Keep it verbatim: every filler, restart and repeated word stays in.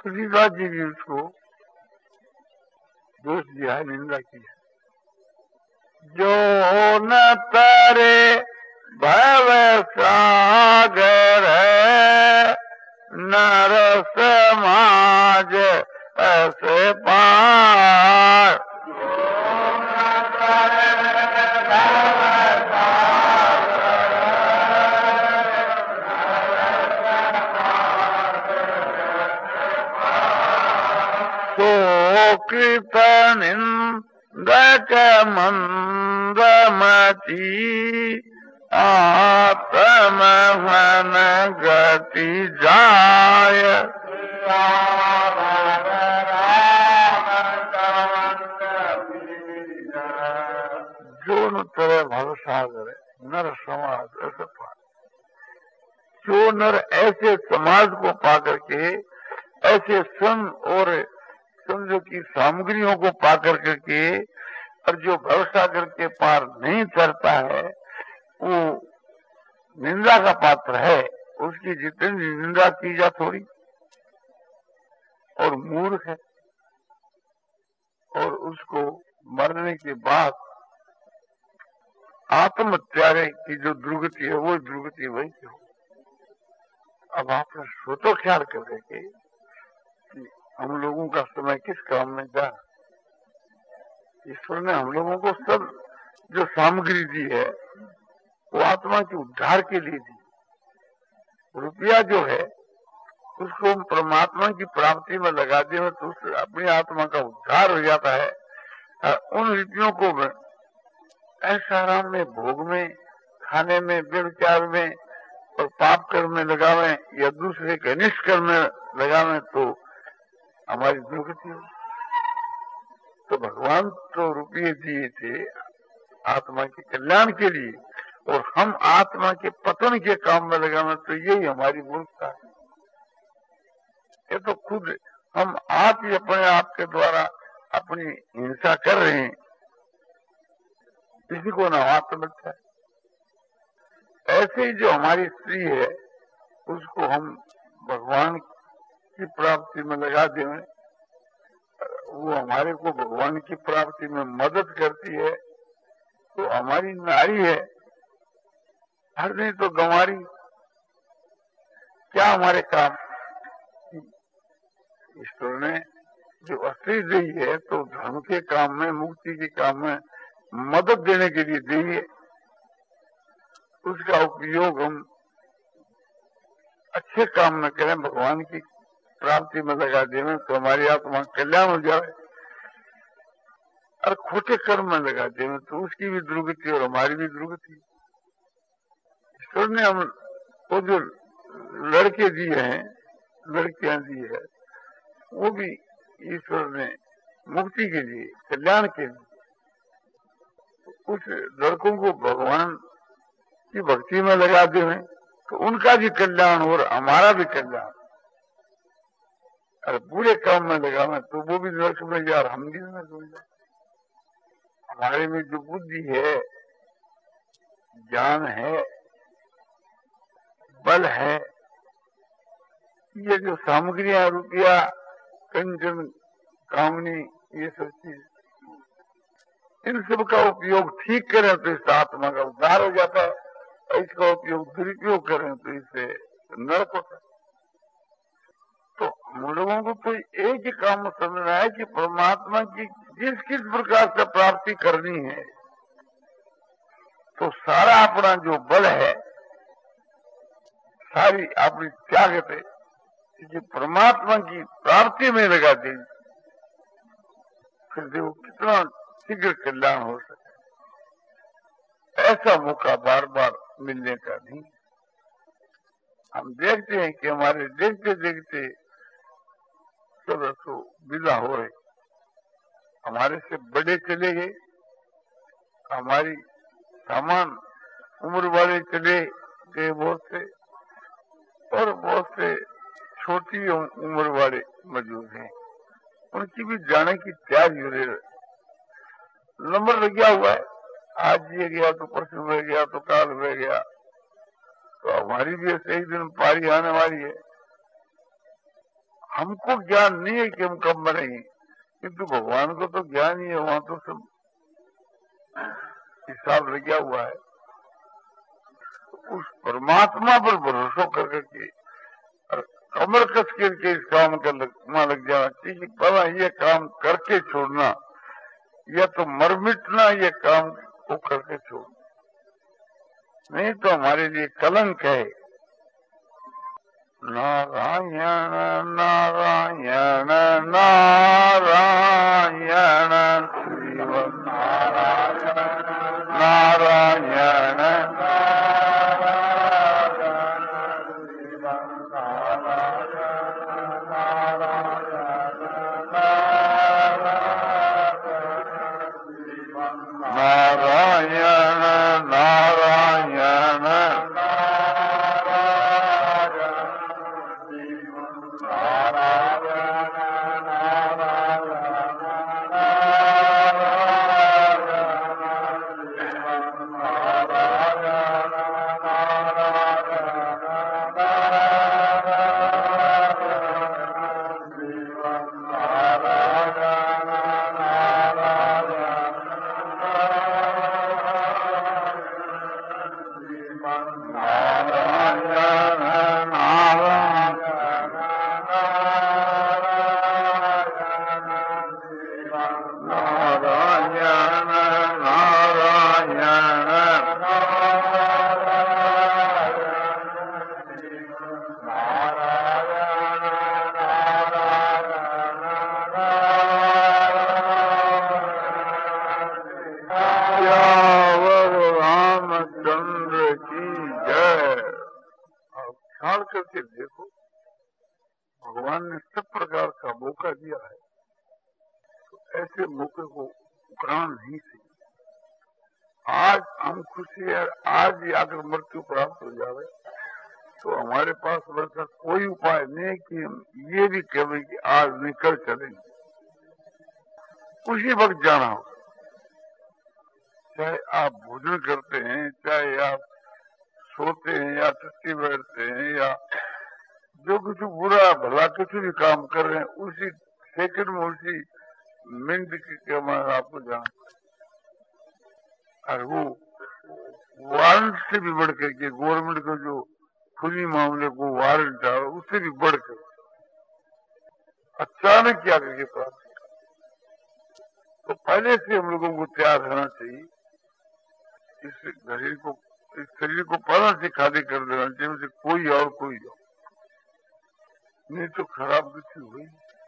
तुलसीदास जी भी उसको दोष दिया है, निंदा की है। जो न तारे भव सागर नर समाज ऐसे पार। तो कृपा निंदक मंदमती आत्म मन गति जाय। जो न तरह भवसागर नर समाज ऐसे पार। जो नर ऐसे समाज को पा करके, ऐसे सन और समझो की सामग्रियों को पा कर करके, और जो भवसागर के पार नहीं करता है वो निंदा का पात्र है। उसकी जितनी निंदा की जा थोड़ी, और मूर्ख है, और उसको मरने के बाद आत्मत्याग की जो दुर्गति है वो दुर्गति वही हो। अब आपने सोचो ख्याल कर देंगे कि हम लोगों का समय किस काम में जा। ईश्वर ने हम लोगों को सब जो सामग्री दी है वो आत्मा के उद्धार के लिए दी। रुपया जो है उसको हम परमात्मा की प्राप्ति में लगा दें तो उससे अपनी आत्मा का उद्धार हो जाता है। उन रुपयों को ऐसा आराम में, भोग में, खाने में, व्यभिचार में और पाप कर्म में लगावे या दूसरे के अनिष्ट कर्म में लगावे तो हमारी दुर्गति हो। तो भगवान तो रुपये दिए थे आत्मा के कल्याण के लिए, और हम आत्मा के पतन के काम में लगावे तो यही हमारी मूर्खता है। ये तो खुद हम आप ही अपने आप के द्वारा अपनी हिंसा कर रहे हैं, किसी को न हाथ मिलता है। ऐसे ही जो हमारी स्त्री है उसको हम भगवान की प्राप्ति में लगा दें, वो हमारे को भगवान की प्राप्ति में मदद करती है तो हमारी नारी है। हर नहीं तो गंवारी क्या हमारे काम। ईश्वर ने जो अस्त्री दी है तो धर्म के काम में, मुक्ति के काम में मदद देने के लिए दी है। उसका उपयोग हम अच्छे काम में करें, भगवान की प्राप्ति में लगा दें तो हमारी आत्मा कल्याण हो जाए, और खोटे कर्म में लगा दें तो उसकी भी दुर्गति और हमारी भी दुर्गति। ईश्वर ने हम वो जो लड़के दिए हैं, लड़कियां दी है, वो भी ईश्वर ने मुक्ति के लिए, कल्याण के लिए। उस लड़कों को भगवान की भक्ति में लगा दें तो उनका भी कल्याण और हमारा भी कल्याण। और बुरे काम में लगावे तो वो भी नरक में जा, हम भी नरक में जा। हमारे में जो बुद्धि है, ज्ञान है, बल है, ये जो सामग्रियां, रुपया, कंचन, कामनी, ये सब चीज, इन सब का उपयोग ठीक करें तो इस आत्मा का उद्धार हो जाता है, और इसका उपयोग दुरुपयोग करें तो इससे नरक होता है। तो हम लोगों को तो एक ही काम समझना है कि परमात्मा की जिस किस प्रकार से प्राप्ति करनी है, तो सारा अपना जो बल है, सारी अपनी त्याग पे कि परमात्मा की प्राप्ति में लगा दें, फिर देखो कितना शीघ्र कल्याण हो सके। ऐसा मौका बार बार मिलने का नहीं। हम देखते हैं कि हमारे देखते देखते सब तो विदा हो रहे, हमारे से बड़े चले गए, हमारी सामान उम्र वाले चले गए बहुत से, और बहुत से छोटी उम्र वाले मौजूद हैं, उनकी भी जाने की तैयारी हो रही है। नंबर लगा हुआ है, आज ये गया तो परसों रह गया तो काल रह गया, तो हमारी भी ऐसे एक दिन पारी आने वाली है। हमको ज्ञान नहीं है कि हम कब मरेंगे, किंतु भगवान को तो ज्ञान ही है, वहां तो सब हिसाब लगा हुआ है। उस परमात्मा पर भरोसा कर करके कमर कस करके इस काम कर लग, लग जाना चाहिए। पहला ये काम करके छोड़ना, या तो मर मिटना, ये काम को करके छोड़ना, नहीं तो हमारे लिए कलंक है। नारायण नारायण नारायण शिव नारायण नारायण मृत्यु प्राप्त हो जावे तो हमारे पास वैसा कोई उपाय नहीं कि हम ये भी कहें कि आज निकल चलेंगे। उसी वक्त जाना हो, चाहे आप भोजन करते हैं, चाहे आप सोते हैं या टट्टी बैठते हैं, या जो कुछ बुरा भला कुछ भी काम कर रहे हैं, उसी सेकंड में, उसी मिनट के हमारे आपको जाना और वो वारंट से भी बढ़ करके गवर्नमेंट का जो खुली मामले को वारंट है उससे भी बढ़कर अचानक क्या करके प्राप्त, तो पहले से हम लोगों को तैयार रहना चाहिए। इस शरीर को इस शरीर को पहले से खाली कर देना चाहिए, उसे कोई और कोई हो, नहीं तो खराब कुछ हुई।